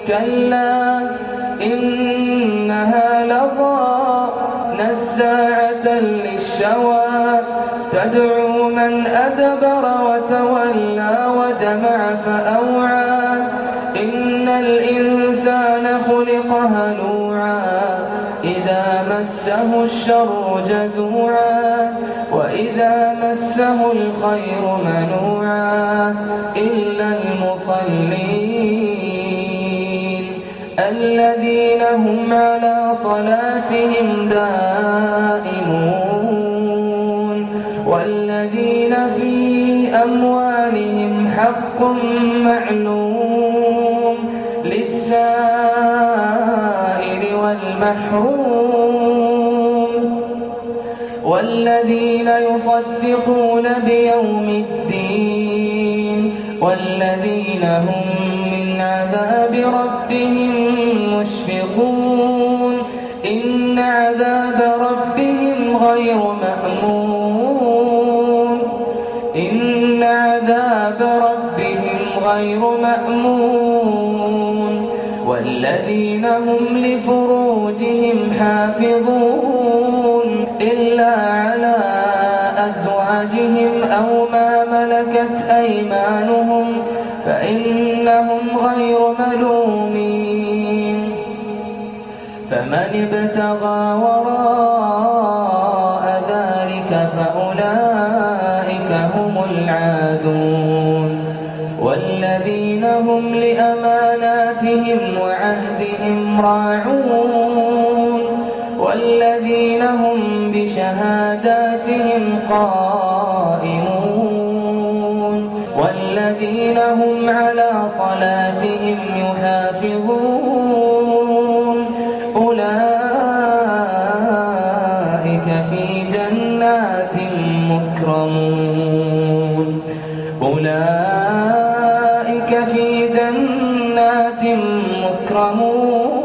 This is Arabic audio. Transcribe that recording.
كلا إنها لظى نزاعة للشوى تدعو من أدبر وتولى وجمع فأوعى إن الإنسان خلق هلوعا إذا مسه الشر جزوعا وإذا مسه الخير منوعا إلا المصلين الذين هم على صلاتهم دائمون والذين في أموالهم حق معلوم للسائل والمحروم والذين يصدقون بيوم الدين والذين هم من عذاب ربهم مشفقون إن عذاب ربهم غير مأمون إن عذاب ربهم غير مأمون والذين هم لفروجهم حافظون إلا على أزواجهم أو ما ملكت أيمانهم فإنهم غير ملومين فمن ابتغى وراء ذلك فأولئك هم العادون والذين هم لأماناتهم وعهدهم راعون والذين هم بشهاداتهم قائمون والذين هم على صلاتهم يحافظون أولئك في جنات مكرمون أولئك في جنات مكرمون